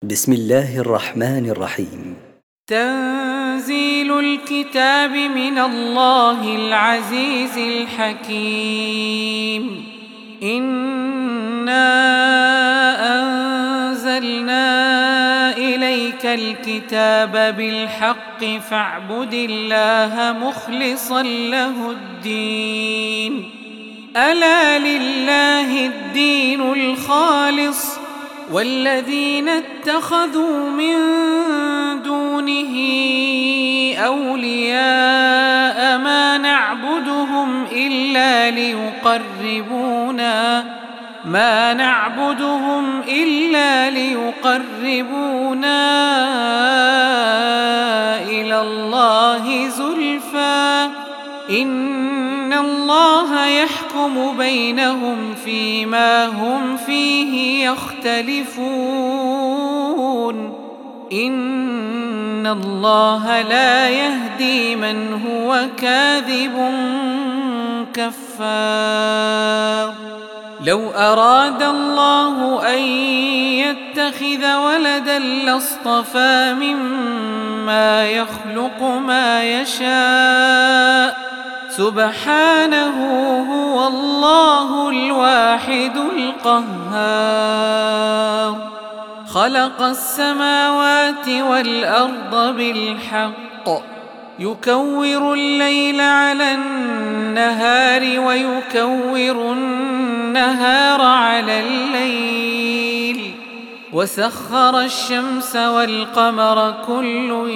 بسم الله الرحمن الرحيم. تنزيل الكتاب من الله العزيز الحكيم. إنا أنزلنا إليك الكتاب بالحق فاعبد الله مخلصا له الدين. ألا لله الدين الخالص والذين اتخذوا من دونه أولياء ما نعبدهم إلا ليقربونا إلى الله زلفى إن الله يحكم بينهم فيما هم فيه يختلفون. إن الله لا يهدي من هو كاذب كفار. لو أراد الله أن يتخذ ولدا لاصطفى مما يخلق ما يشاء سبحانه هو الله الواحد القهار. خلق السماوات والأرض بالحق يكور الليل على النهار ويكور النهار على الليل وسخر الشمس والقمر كل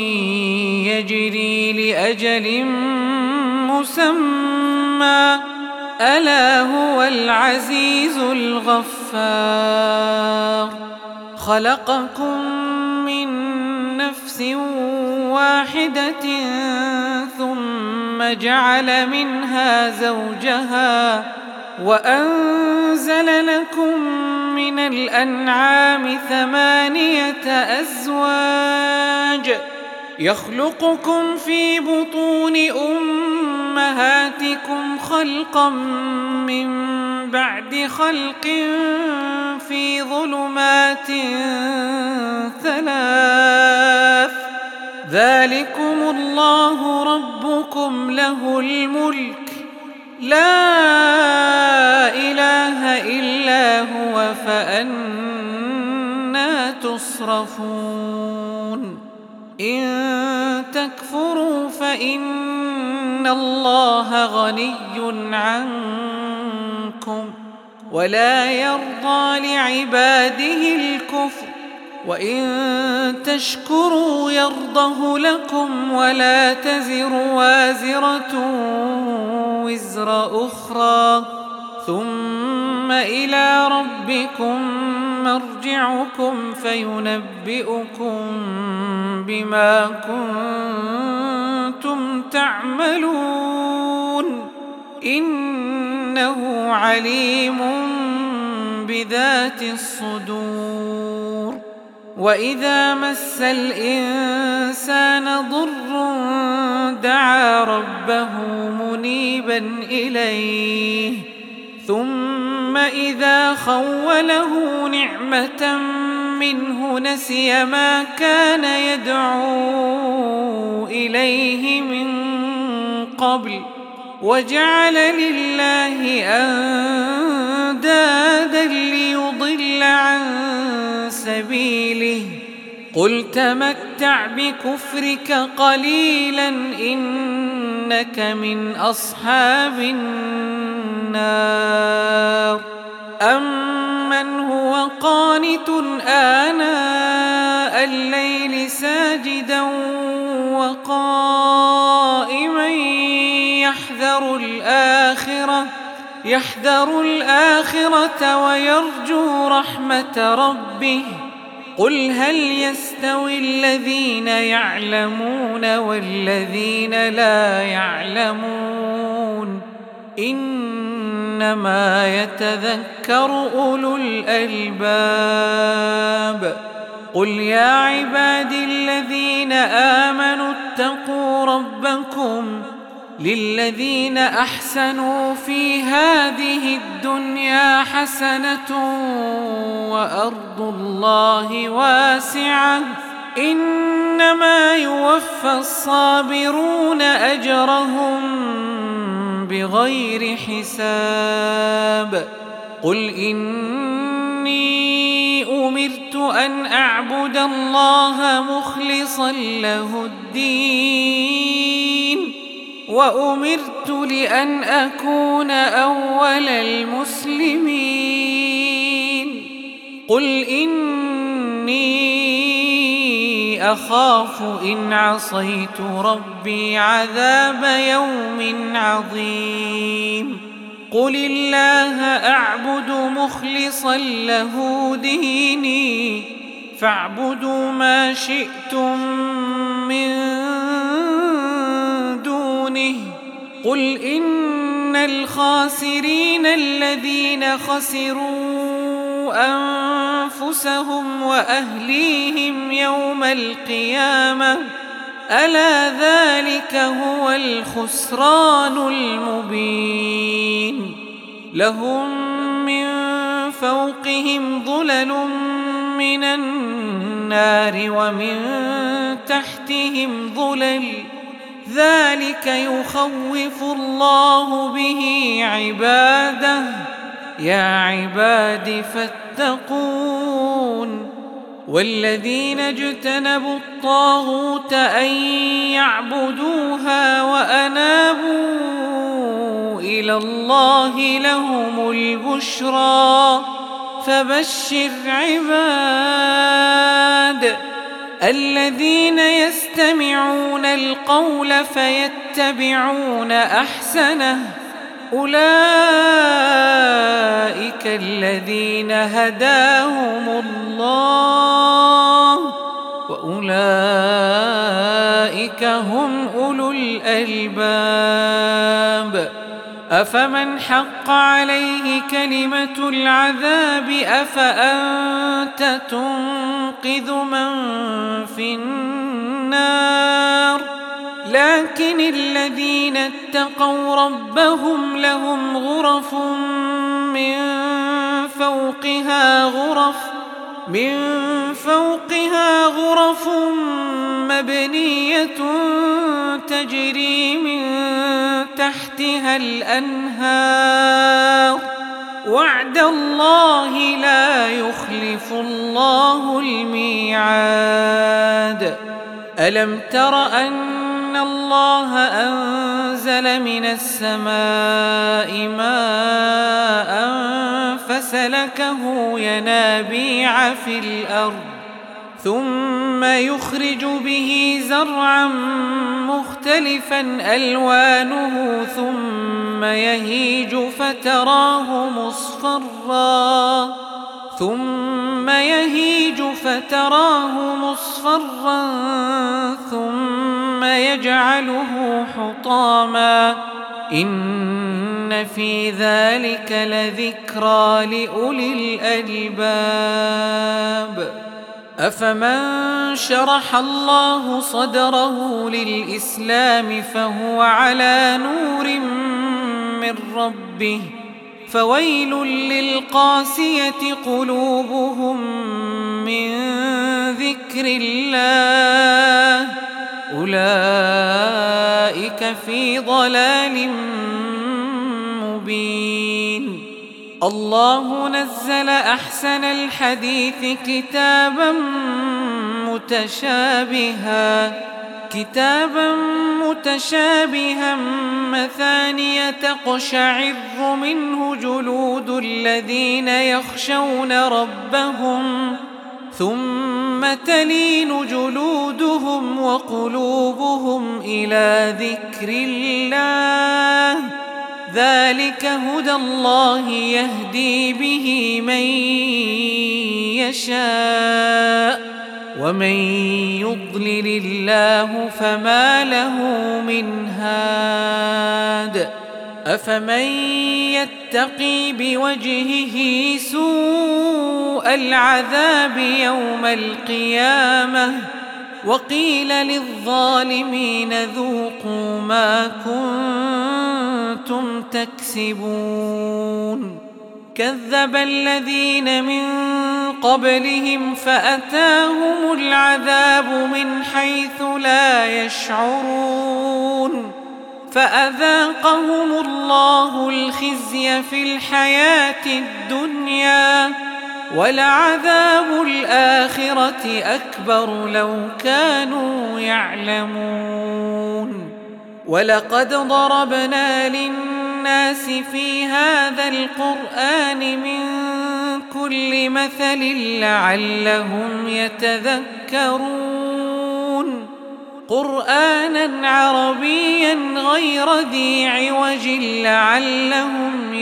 يجري لأجل مسمى ألا هو العزيز الغفار. خلقكم من نفس واحدة ثم جعل منها زوجها وأنزل لكم من الأنعام 8 أزواج يخلقكم في بطون أمهاتكم خلقا من بعد خلق في ظلمات 3 ذلكم الله ربكم له الملك لا إله إلا هو فأنى تصرفون. إن تكفروا فإن الله غني عنكم ولا يرضى لعباده الكفر وإن تشكروا يرضه لكم ولا تزر وازرة وزر أخرى ثم إلى ربكم مرجعكم فينبئكم بما كنتم تعملون إنه عليم بذات الصدور. وإذا مس الإنسان ضر دعا ربه منيبا إليه ثم إذا خوله نعمة منه نسي ما كان يدعو إليه من قبل وجعل لله أندادا ليضل عن سبيله. قل تمتع بكفرك قليلا إنك من أصحاب النار. أمن هو قانت آناء الليل ساجدا وقائما يحذر الآخرة ويرجو رحمة ربه. قل هل يستوي الذين يعلمون والذين لا يعلمون إنما يتذكر أولو الألباب. قل يا عبادي الذين آمنوا اتقوا ربكم للذين أحسنوا في هذه الدنيا حسنة وأرض الله واسعة إنما يوفى الصابرون أجرهم بغير حساب قل إني أمرت أن أعبد الله مخلصا له الدين وأمرت لأن أكون أول المسلمين قل إني أخاف إن عصيت ربي عذاب يوم عظيم قل الله أعبد مخلصا له ديني فاعبدوا ما شئتم من دونه قل إن الخاسرين الذين خسروا أنفسهم وأهليهم يوم القيامة ألا ذلك هو الخسران المبين لهم من فوقهم ظلل من النار ومن تحتهم ظلل ذلك يخوف الله به عباده يا عباد فاتقون والذين اجتنبوا الطاغوت أن يعبدوها وأنابوا إلى الله لهم البشرى فبشر عباد الذين يستمعون القول فيتبعون أحسنه أولئك الذين هداهم الله وأولئك هم أولو الألباب أفمن حق عليه كلمة العذاب أفأنت تنقذ من في النار لكن الذين اتقوا ربهم لهم غرف من فوقها غرف مبنية تجري من تحتها الأنهار وعد الله لا يخلف الله الميعاد ألم تر أن الله أنزل من السماء ماء فسلكه ينابيع في الأرض ثم يخرج به زرعا مختلفا ألوانه ثم يهيج فتراه مصفرا ثم يجعله حطاما إن في ذلك لذكرى لأولي الألباب أفمن شرح الله صدره للإسلام فهو على نور من ربه فويل للقاسية قلوبهم من ذكر الله أولئك في ضلال مبين الله نزل أحسن الحديث كتابا متشابها مثانية تقشعر منه جلود الذين يخشون ربهم ثم تلين جلودهم وقلوبهم إلى ذكر الله ذلك هدى الله يهدي به من يشاء ومن يضلل الله فما له من هاد أفمن يتقي بوجهه سوء العذاب يوم القيامة وقيل للظالمين ذوقوا ما كنتم تكسبون كذب الذين من قبلهم فأتاهم العذاب من حيث لا يشعرون فأذاقهم الله الخزي في الحياة الدنيا ولعذاب الآخرة أكبر لو كانوا يعلمون ولقد ضربنا للناس في هذا القرآن من كل مثل لعلهم يتذكرون قرآنا عربيا غير ذي عوج لعلهم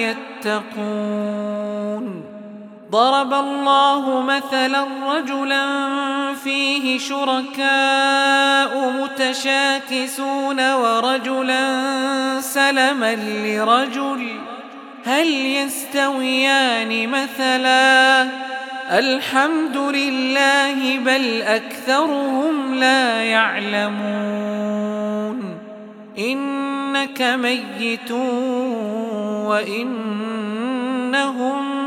يتقون ضرب الله مثلا رجلا فيه شركاء متشاكسون ورجلا سلما لرجل هل يستويان مثلا الحمد لله بل أكثرهم لا يعلمون إنك ميت وإنهم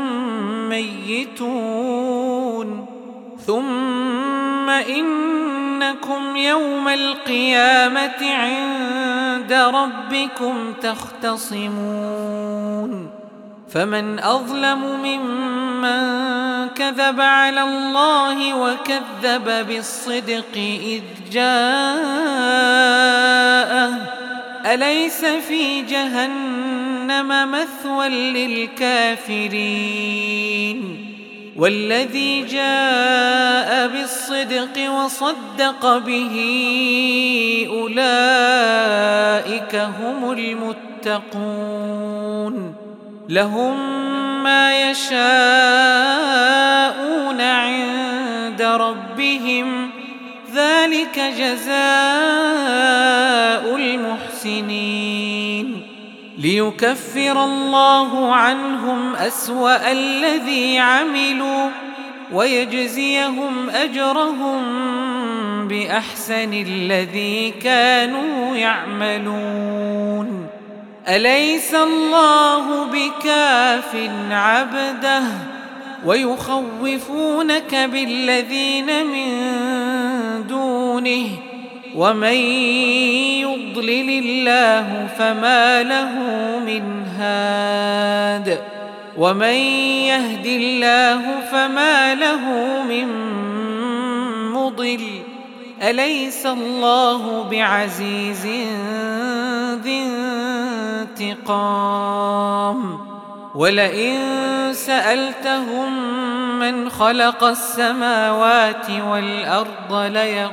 ميتون ثم إنكم يوم القيامة عند ربكم تختصمون فمن أظلم ممن كذب على الله وكذب بالصدق إذ جاءه أليس في جهنم مثوى للكافرين والذي جاء بالصدق وصدق به أولئك هم المتقون لهم ما يشاءون عند ربهم ذلك جزاء المحسنين ليكفر الله عنهم أسوأ الذي عملوا ويجزيهم أجرهم بأحسن الذي كانوا يعملون أليس الله بكاف عبده ويخوفونك بالذين من دونه ومن يضلل الله فما له من هاد ومن يهد الله فما له من مضل أليس الله بعزيز ذي انتقام ولئن سألتهم من خلق السماوات والأرض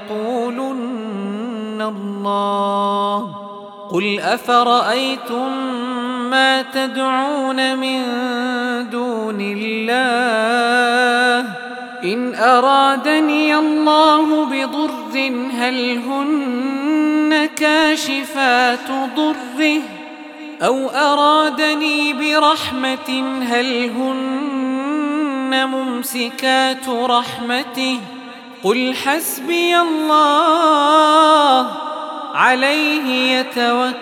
ليقولن الله قل أفرأيتم ما تدعون من دون الله إن أرادني الله بضر هل هن كاشفات ضره أو أرادني برحمة هل هن ممسكات رحمته قل حسبي الله عليه يتوكل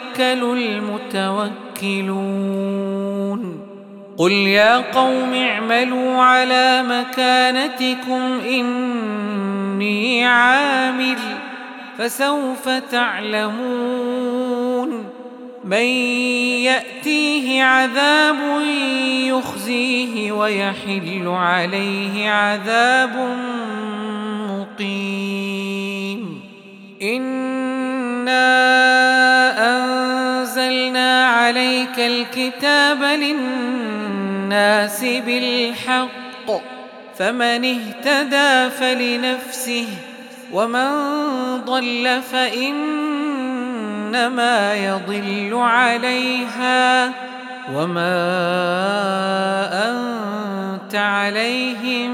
المتوكلون قل يا قوم اعملوا على مكانتكم إني عامل فسوف تعلمون من يأتيه عذاب يخزيه ويحل عليه عذاب مقيم إنا أنزلنا عليك الكتاب للناس بالحق فمن اهتدى فلنفسه ومن ضل فإنما يضل عليها وما أنت عليهم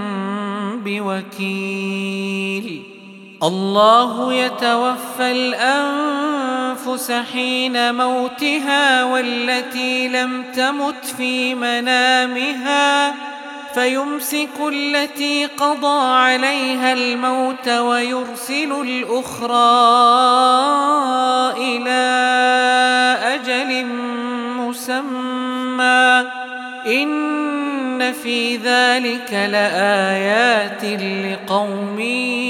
بوكيل الله يتوفى الأنفس حين موتها والتي لم تمت في منامها فيمسك التي قضى عليها الموت ويرسل الأخرى إلى أجل مسمى إن في ذلك لآيات لقوم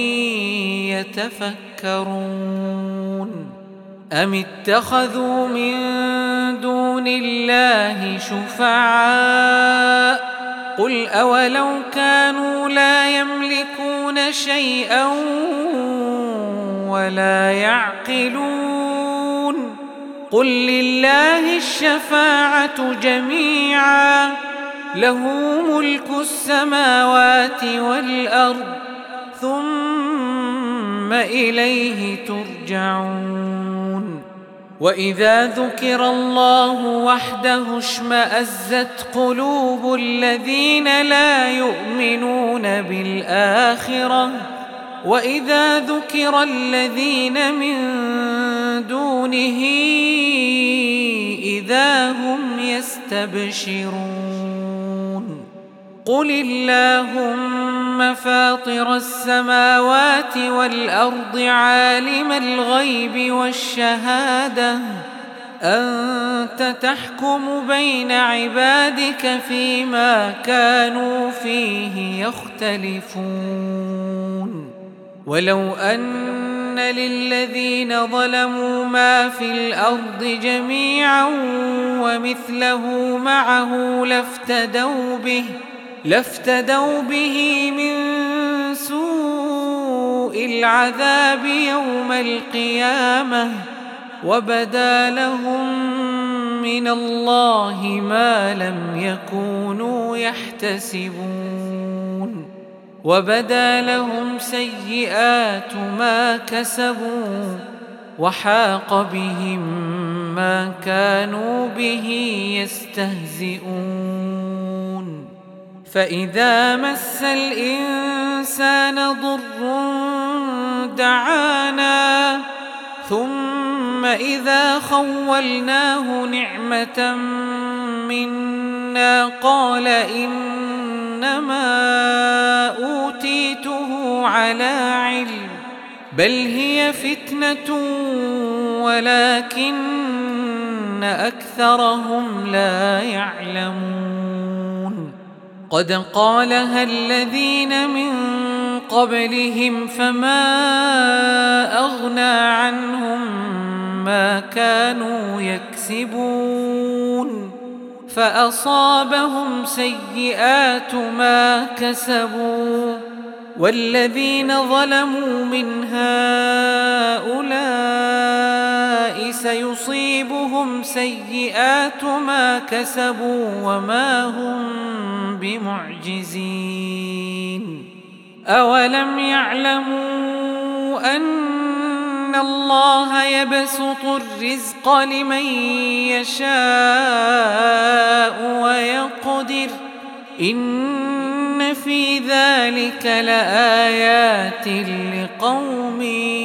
يتفكرون أم اتخذوا من دون الله شفعاء قل أولو كانوا لا يملكون شيئا ولا يعقلون قل لله الشفاعة جميعا له ملك السماوات والأرض ثم إليه ترجعون وإذا ذكر الله وحده اشمأزت قلوب الذين لا يؤمنون بالآخرة وإذا ذكر الذين من دونه إذا هم يستبشرون قل اللهم فاطر السماوات والأرض عالم الغيب والشهادة أنت تحكم بين عبادك فيما كانوا فيه يختلفون ولو أن للذين ظلموا ما في الأرض جميعا ومثله معه لافتدوا به من سوء العذاب يوم القيامة وبدا لهم من الله ما لم يكونوا يحتسبون وبدا لهم سيئات ما كسبوا وحاق بهم ما كانوا به يستهزئون فإذا مس الإنسان ضر دعانا ثم إذا خولناه نعمة منا قال إنما أوتيته على علم بل هي فتنة ولكن أكثرهم لا يعلمون قد قالها الذين من قبلهم فما أغنى عنهم ما كانوا يكسبون فأصابهم سيئات ما كسبوا والذين ظلموا من هؤلاء سيصيبهم سيئات ما كسبوا وما هم بمعجزين أولم يعلموا أن الله يبسط الرزق لمن يشاء ويقدر إن في ذلك لآيات لقوم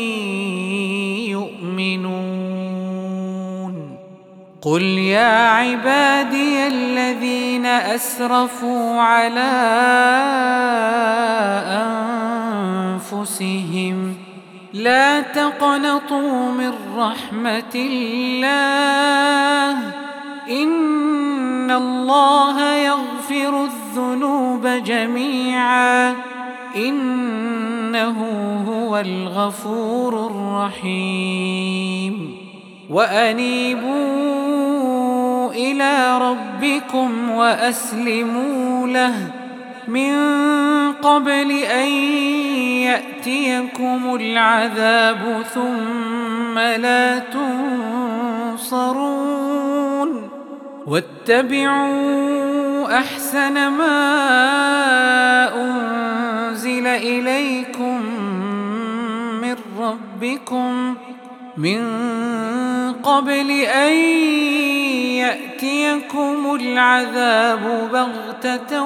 يؤمنون قل يا عبادي الذين أسرفوا على أنفسهم لا تقنطوا من رحمة الله إن الله يغفر الذنوب جميعا إنه هو الغفور الرحيم وأنيبوا إلى ربكم وأسلموا له من قبل أن يأتيكم العذاب ثم لا تنصرون واتبعوا أحسن ما أنزل إليكم من ربكم من قبل أن يأتيكم العذاب بغتة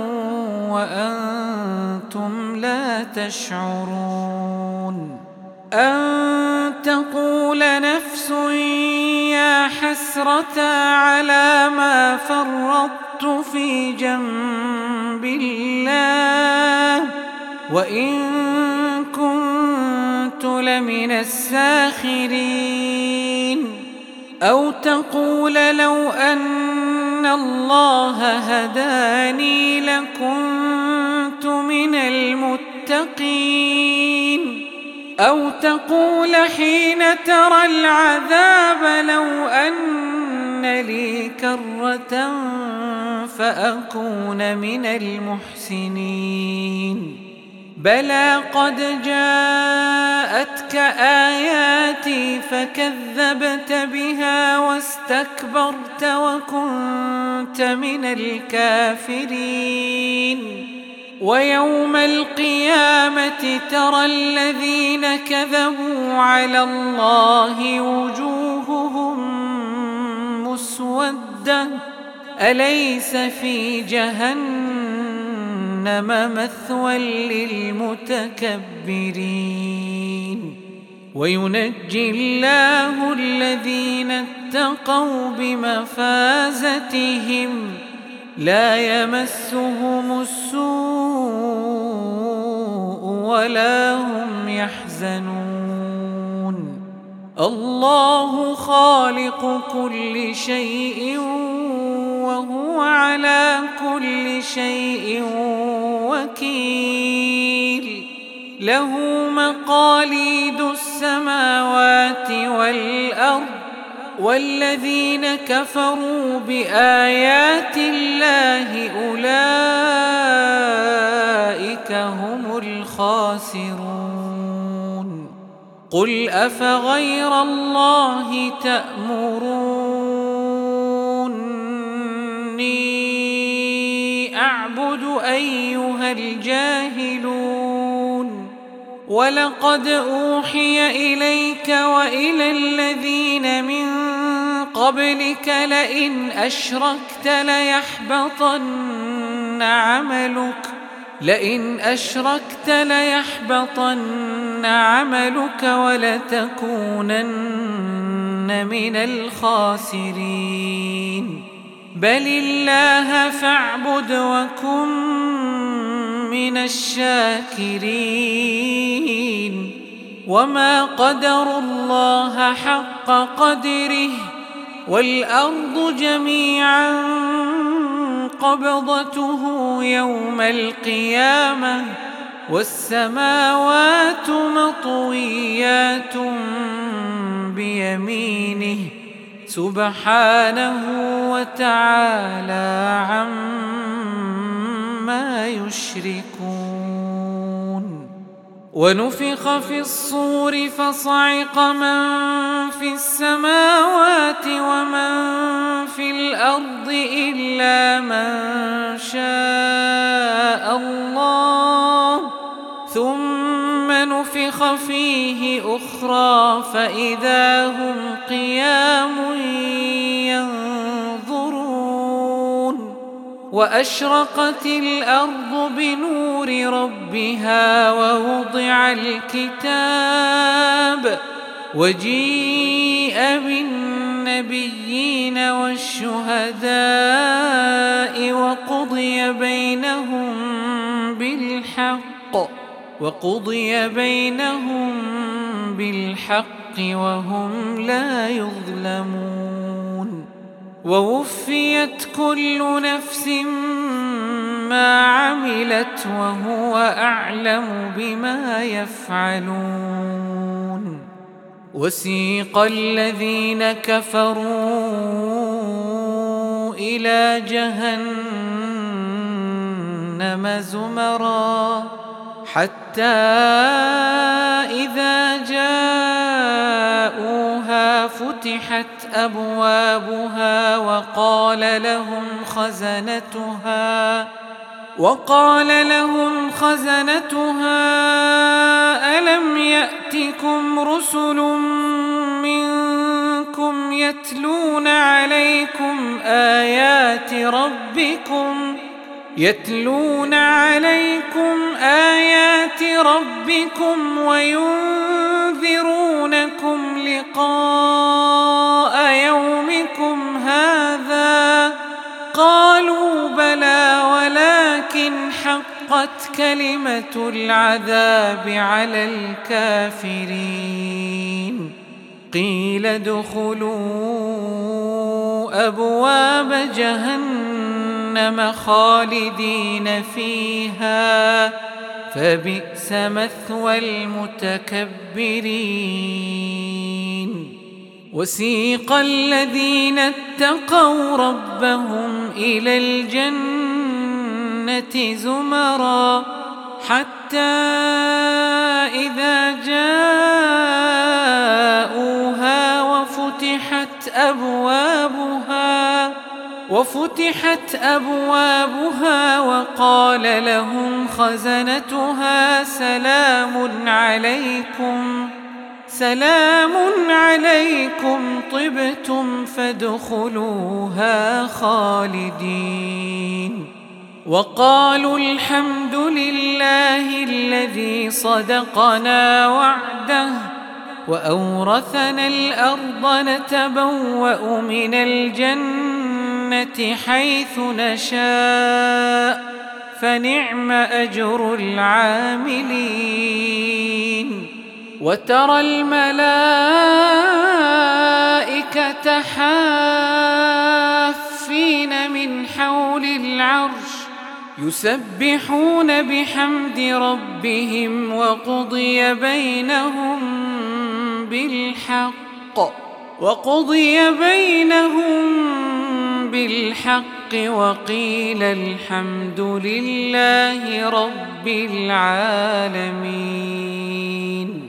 وأنتم لا تشعرون أن تقول نفس يا حسرة على ما فرطت في جنب بالله وإن كنت لمن الساخرين أو تقول لو أن الله هداني لكنت من المتقين أو تقول حين ترى العذاب لو أن لي كرة فأكون من المحسنين بلى قد جاءتك آياتي فكذبت بها واستكبرت وكنت من الكافرين ويوم القيامة ترى الذين كذبوا على الله وجوههم مسودة أليس في جهنم مثوى للمتكبرين وينجي الله الذين اتقوا بمفازتهم لا يمسهم السوء ولا هم يحزنون الله خالق كل شيء وهو على كل شيء وكيل له مقاليد السماوات والأرض والذين كفروا بآيات الله أولئك هم الخاسرون قل أفغير الله تأمروني أعبد أيها الجاهلون ولقد أوحي إليك وإلى الذين من قبلك لئن أشركت ليحبطن عملك ولتكونن من الخاسرين بل الله فاعبد وكن من الشاكرين وما قدروا الله حق قدره والأرض جميعا قبضته يوم القيامة والسماوات مطويات بيمينه سبحانه وتعالى عما يشركون ونفخ في الصور فصعق من في السماوات ومن في الأرض إلا من شاء الله ثم نفخ فيه أخرى فإذا هم قيام ينظرون وأشرقت الأرض بنور ربها ووضع الكتاب وجيء بالنبيين والشهداء وقضي بينهم بالحق وهم لا يظلمون ووفيت كل نفس ما عملت وهو أعلم بما يفعلون وسيق الذين كفروا إلى جهنم زمرا حتى إذا جاءوها فتحت أبوابها وقال لهم خزنتها ألم يأتكم رسل منكم يتلون عليكم آيات ربكم وينذرونكم لقاء يومكم هذا قالوا بلى ولكن حقت كلمة العذاب على الكافرين قيل ادخلوا أبواب جهنم خالدين فيها فبئس مثوى المتكبرين وسيق الذين اتقوا ربهم إلى الجنة زمرا حتى إذا جاءوها وفتحت أبوابها وقال لهم خزنتها سلام عليكم طبتم فادخلوها خالدين وقالوا الحمد لله الذي صدقنا وعده وأورثنا الأرض نتبوأ من الجنة حيث نشاء فنعم أجر العاملين وترى الملائكة حافين من حول العرش يسبحون بحمد ربهم وقضي بينهم بالحق وقيل الحمد لله رب العالمين.